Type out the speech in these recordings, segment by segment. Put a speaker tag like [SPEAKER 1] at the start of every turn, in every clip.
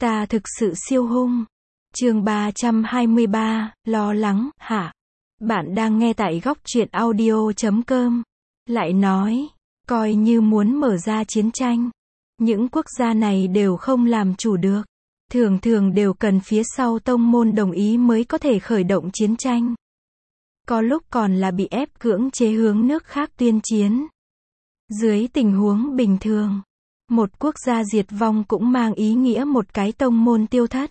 [SPEAKER 1] Ta thực sự siêu hung. Chương 323, lo lắng, hả? Bạn đang nghe tại góc truyện audio.com. Lại nói, coi như muốn mở ra chiến tranh, những quốc gia này đều không làm chủ được. Thường thường đều cần phía sau tông môn đồng ý mới có thể khởi động chiến tranh. Có lúc còn là bị ép cưỡng chế hướng nước khác tuyên chiến. Dưới tình huống bình thường, một quốc gia diệt vong cũng mang ý nghĩa một cái tông môn tiêu thất.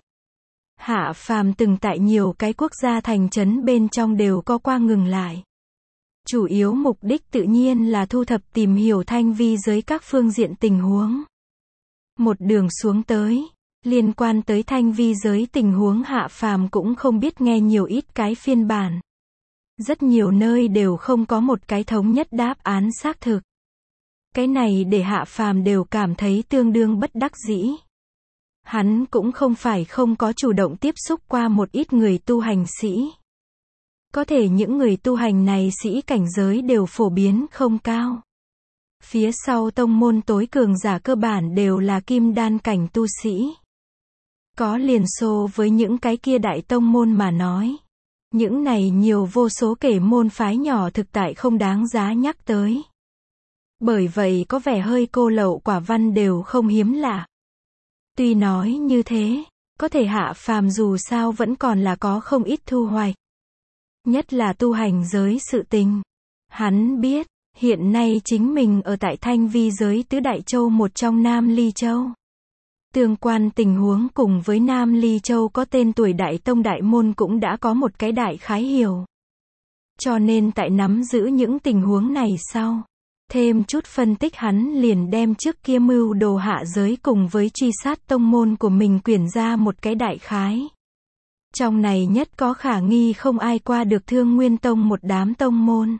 [SPEAKER 1] Hạ Phàm từng tại nhiều cái quốc gia thành trấn bên trong đều có qua ngừng lại. Chủ yếu mục đích tự nhiên là thu thập tìm hiểu thanh vi giới các phương diện tình huống. Một đường xuống tới, liên quan tới thanh vi giới tình huống Hạ Phàm cũng không biết nghe nhiều ít cái phiên bản. Rất nhiều nơi đều không có một cái thống nhất đáp án xác thực. Cái này để Hạ Phàm đều cảm thấy tương đương bất đắc dĩ. Hắn cũng không phải không có chủ động tiếp xúc qua một ít người tu hành sĩ. Có thể những người tu hành này sĩ cảnh giới đều phổ biến không cao. Phía sau tông môn tối cường giả cơ bản đều là kim đan cảnh tu sĩ. Có liền xô với những cái kia đại tông môn mà nói. Những này nhiều vô số kể môn phái nhỏ thực tại không đáng giá nhắc tới. Bởi vậy có vẻ hơi cô lậu quả văn đều không hiếm lạ. Tuy nói như thế, có thể Hạ Phàm dù sao vẫn còn là có không ít thu hoạch. Nhất là tu hành giới sự tình. Hắn biết, hiện nay chính mình ở tại thanh vi giới tứ đại châu một trong Nam Ly Châu. Tương quan tình huống cùng với Nam Ly Châu có tên tuổi đại tông đại môn cũng đã có một cái đại khái hiểu. Cho nên tại nắm giữ những tình huống này sau, thêm chút phân tích hắn liền đem trước kia mưu đồ hạ giới cùng với truy sát tông môn của mình quyển ra một cái đại khái. Trong này nhất có khả nghi không ai qua được Thương Nguyên Tông một đám tông môn.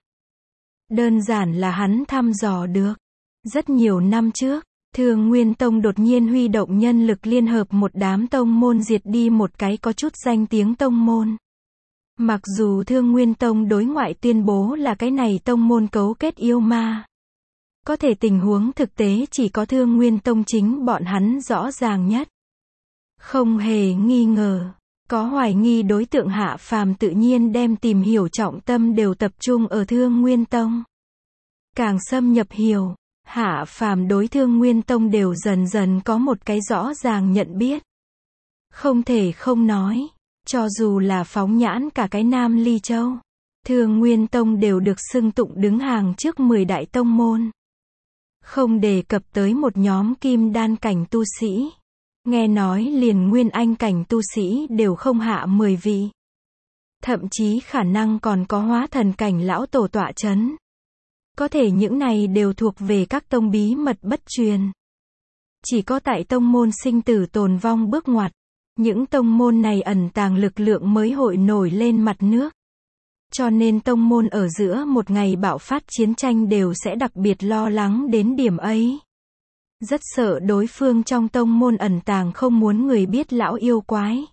[SPEAKER 1] Đơn giản là hắn thăm dò được. Rất nhiều năm trước, Thương Nguyên Tông đột nhiên huy động nhân lực liên hợp một đám tông môn diệt đi một cái có chút danh tiếng tông môn. Mặc dù Thương Nguyên Tông đối ngoại tuyên bố là cái này tông môn cấu kết yêu ma. Có thể tình huống thực tế chỉ có Thương Nguyên Tông chính bọn hắn rõ ràng nhất. Không hề nghi ngờ, có hoài nghi đối tượng Hạ Phàm tự nhiên đem tìm hiểu trọng tâm đều tập trung ở Thương Nguyên Tông. Càng xâm nhập hiểu, Hạ Phàm đối Thương Nguyên Tông đều dần dần có một cái rõ ràng nhận biết. Không thể không nói, cho dù là phóng nhãn cả cái Nam Ly Châu, Thương Nguyên Tông đều được xưng tụng đứng hàng trước 10 đại tông môn. Không đề cập tới một nhóm kim đan cảnh tu sĩ. Nghe nói liền nguyên anh cảnh tu sĩ đều không hạ 10 vị. Thậm chí khả năng còn có hóa thần cảnh lão tổ tọa chấn. Có thể những này đều thuộc về các tông bí mật bất truyền. Chỉ có tại tông môn sinh tử tồn vong bước ngoặt, những tông môn này ẩn tàng lực lượng mới hội nổi lên mặt nước. Cho nên tông môn ở giữa một ngày bạo phát chiến tranh đều sẽ đặc biệt lo lắng đến điểm ấy. Rất sợ đối phương trong tông môn ẩn tàng không muốn người biết lão yêu quái.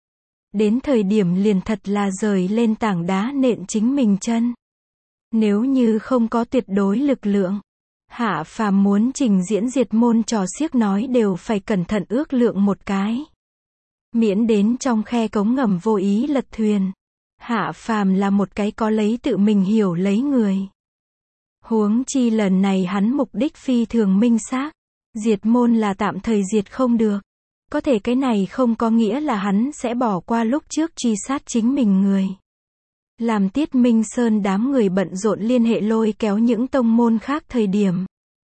[SPEAKER 1] Đến thời điểm liền thật là rời lên tảng đá nện chính mình chân. Nếu như không có tuyệt đối lực lượng, Hạ Phàm muốn trình diễn diệt môn trò xiếc nói đều phải cẩn thận ước lượng một cái. Miễn đến trong khe cống ngầm vô ý lật thuyền. Hạ Phàm là một cái có lấy tự mình hiểu lấy người. Huống chi lần này hắn mục đích phi thường minh xác. Diệt môn là tạm thời diệt không được. Có thể cái này không có nghĩa là hắn sẽ bỏ qua lúc trước truy sát chính mình người. Làm Tiết Minh Sơn đám người bận rộn liên hệ lôi kéo những tông môn khác thời điểm.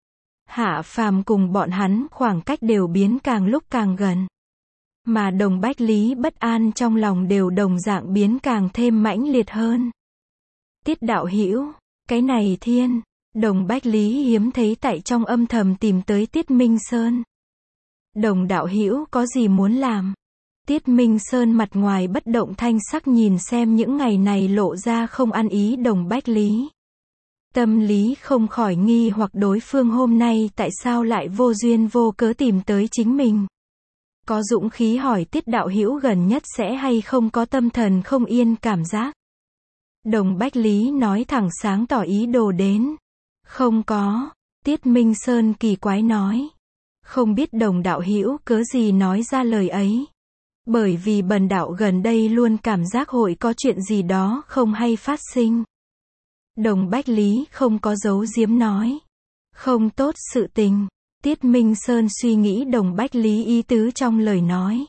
[SPEAKER 1] Hạ Phàm cùng bọn hắn khoảng cách đều biến càng lúc càng gần. Mà Đồng Bách Lý bất an trong lòng đều đồng dạng biến càng thêm mãnh liệt hơn. Tiết đạo hữu, cái này thiên, Đồng Bách Lý hiếm thấy tại trong âm thầm tìm tới Tiết Minh Sơn. Đồng đạo hữu có gì muốn làm? Tiết Minh Sơn mặt ngoài bất động thanh sắc nhìn xem những ngày này lộ ra không ăn ý Đồng Bách Lý. Tâm lý không khỏi nghi hoặc đối phương hôm nay tại sao lại vô duyên vô cớ tìm tới chính mình. Có dũng khí hỏi Tiết đạo hữu gần nhất sẽ hay không có tâm thần không yên cảm giác. Đồng Bách Lý nói thẳng sáng tỏ ý đồ đến. Không có. Tiết Minh Sơn kỳ quái nói. Không biết Đồng đạo hữu cớ gì nói ra lời ấy. Bởi vì bần đạo gần đây luôn cảm giác hội có chuyện gì đó không hay phát sinh. Đồng Bách Lý không có giấu giếm nói. Không tốt sự tình. Tiết Minh Sơn suy nghĩ Đồng Bách Lý ý tứ trong lời nói.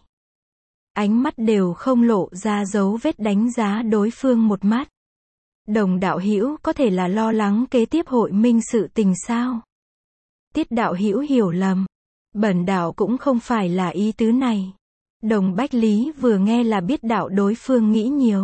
[SPEAKER 1] Ánh mắt đều không lộ ra dấu vết đánh giá đối phương một mắt. Đồng đạo hữu có thể là lo lắng kế tiếp hội minh sự tình sao? Tiết đạo hữu hiểu lầm. Bần đạo cũng không phải là ý tứ này. Đồng Bách Lý vừa nghe là biết đạo đối phương nghĩ nhiều.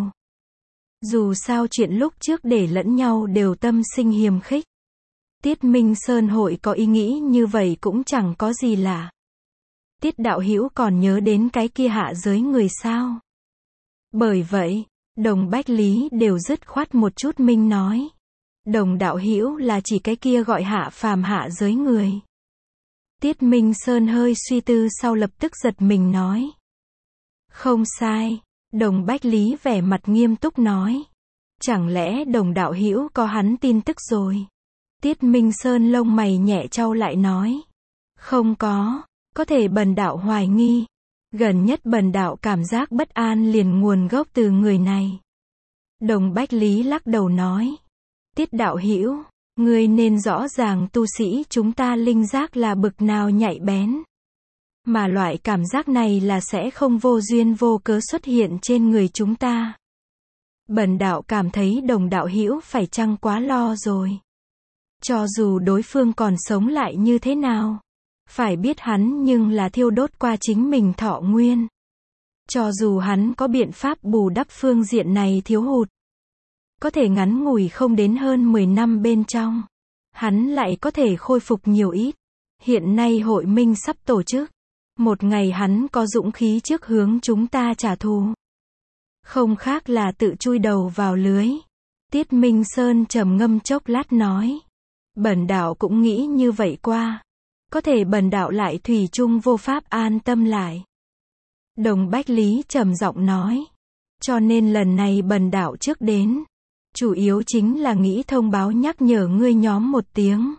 [SPEAKER 1] Dù sao chuyện lúc trước để lẫn nhau đều tâm sinh hiềm khích. Tiết Minh Sơn hội có ý nghĩ như vậy cũng chẳng có gì lạ. Tiết đạo hữu còn nhớ đến cái kia hạ giới người sao? Bởi vậy, Đồng Bách Lý đều dứt khoát một chút minh nói. Đồng đạo hữu là chỉ cái kia gọi hạ phàm hạ giới người. Tiết Minh Sơn hơi suy tư sau lập tức giật mình nói. Không sai. Đồng Bách Lý vẻ mặt nghiêm túc nói. Chẳng lẽ Đồng đạo hữu có hắn tin tức rồi? Tiết Minh Sơn lông mày nhẹ chau lại nói. Không có thể bần đạo hoài nghi. Gần nhất bần đạo cảm giác bất an liền nguồn gốc từ người này. Đồng Bách Lý lắc đầu nói. Tiết đạo hữu, ngươi nên rõ ràng tu sĩ chúng ta linh giác là bực nào nhạy bén. Mà loại cảm giác này là sẽ không vô duyên vô cớ xuất hiện trên người chúng ta. Bần đạo cảm thấy Đồng đạo hữu phải chăng quá lo rồi. Cho dù đối phương còn sống lại như thế nào. Phải biết hắn nhưng là thiêu đốt qua chính mình thọ nguyên. Cho dù hắn có biện pháp bù đắp phương diện này thiếu hụt. Có thể ngắn ngủi không đến hơn 10 năm bên trong. Hắn lại có thể khôi phục nhiều ít. Hiện nay hội minh sắp tổ chức. Một ngày hắn có dũng khí trước hướng chúng ta trả thù. Không khác là tự chui đầu vào lưới. Tiết Minh Sơn trầm ngâm chốc lát nói. Bần đạo cũng nghĩ như vậy qua. Có thể bần đạo lại thủy chung vô pháp an tâm lại. Đồng Bách Lý trầm giọng nói. Cho nên lần này bần đạo trước đến. Chủ yếu chính là nghĩ thông báo nhắc nhở ngươi nhóm một tiếng.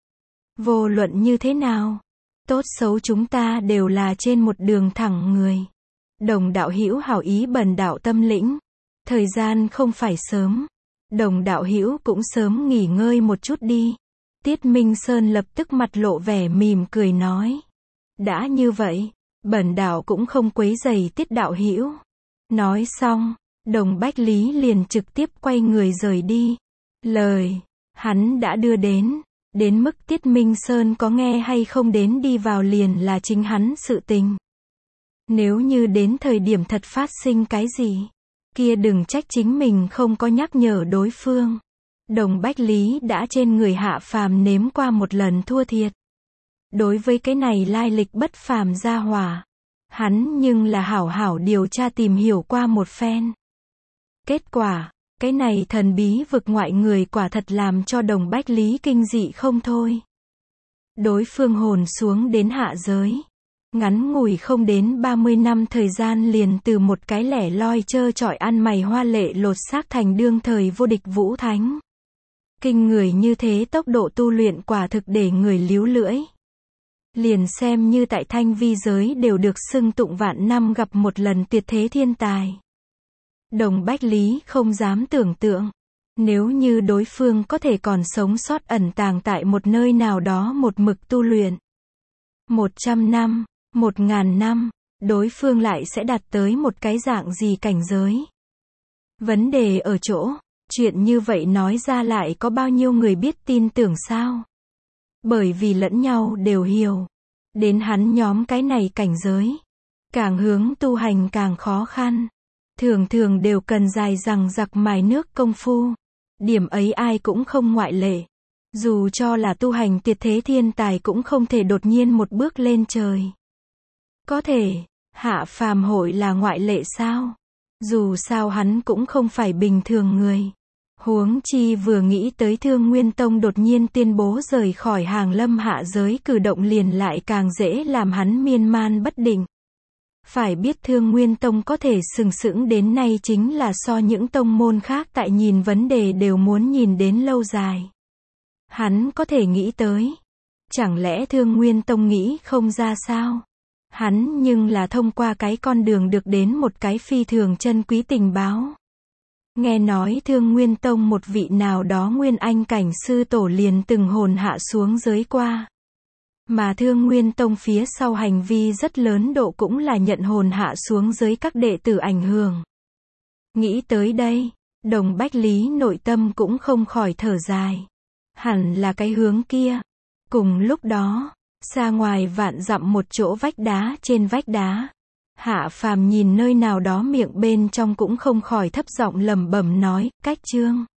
[SPEAKER 1] Vô luận như thế nào. Tốt xấu chúng ta đều là trên một đường thẳng người. Đồng đạo hữu hảo ý bần đạo tâm lĩnh. Thời gian không phải sớm. Đồng đạo hữu cũng sớm nghỉ ngơi một chút đi. Tiết Minh Sơn lập tức mặt lộ vẻ mỉm cười nói. Đã như vậy, bần đạo cũng không quấy rầy Tiết đạo hữu. Nói xong, Đồng Bách Lý liền trực tiếp quay người rời đi. Lời hắn đã đưa đến mức Tiết Minh Sơn có nghe hay không đến đi vào liền là chính hắn sự tình. Nếu như đến thời điểm thật phát sinh cái gì, kia đừng trách chính mình không có nhắc nhở đối phương. Đồng Bách Lý đã trên người hạ phàm nếm qua một lần thua thiệt. Đối với cái này lai lịch bất phàm gia hỏa, hắn nhưng là hảo hảo điều tra tìm hiểu qua một phen. Kết quả, cái này thần bí vực ngoại người quả thật làm cho Đồng Bách Lý kinh dị không thôi. Đối phương hồn xuống đến hạ giới. Ngắn ngủi không đến 30 năm thời gian liền từ một cái lẻ loi trơ trọi ăn mày hoa lệ lột xác thành đương thời vô địch vũ thánh. Kinh người như thế tốc độ tu luyện quả thực để người líu lưỡi. Liền xem như tại thanh vi giới đều được xưng tụng vạn năm gặp một lần tuyệt thế thiên tài. Đồng Bách Lý không dám tưởng tượng. Nếu như đối phương có thể còn sống sót ẩn tàng tại một nơi nào đó một mực tu luyện. 100 năm, 1000 năm, đối phương lại sẽ đạt tới một cái dạng gì cảnh giới. Vấn đề ở chỗ, chuyện như vậy nói ra lại có bao nhiêu người biết tin tưởng sao? Bởi vì lẫn nhau đều hiểu. Đến hắn nhóm cái này cảnh giới. Càng hướng tu hành càng khó khăn. Thường thường đều cần dài dằng dặc mài nước công phu. Điểm ấy ai cũng không ngoại lệ. Dù cho là tu hành tuyệt thế thiên tài cũng không thể đột nhiên một bước lên trời. Có thể, hạ phàm hội là ngoại lệ sao? Dù sao hắn cũng không phải bình thường người. Huống chi vừa nghĩ tới Thương Nguyên Tông đột nhiên tuyên bố rời khỏi hàng lâm hạ giới cử động liền lại càng dễ làm hắn miên man bất định. Phải biết Thương Nguyên Tông có thể sừng sững đến nay chính là so những tông môn khác tại nhìn vấn đề đều muốn nhìn đến lâu dài. Hắn có thể nghĩ tới. Chẳng lẽ Thương Nguyên Tông nghĩ không ra sao? Hắn nhưng là thông qua cái con đường được đến một cái phi thường chân quý tình báo. Nghe nói Thương Nguyên Tông một vị nào đó nguyên anh cảnh sư tổ liền từng hồn hạ xuống dưới qua. Mà Thương Nguyên Tông phía sau hành vi rất lớn độ cũng là nhận hồn hạ xuống dưới các đệ tử ảnh hưởng. Nghĩ tới đây, Đồng Bách Lý nội tâm cũng không khỏi thở dài. Hẳn là cái hướng kia. Cùng lúc đó, xa ngoài vạn dặm một chỗ vách đá trên vách đá. Hạ Phàm nhìn nơi nào đó miệng bên trong cũng không khỏi thấp giọng lẩm bẩm nói, Cách Trương.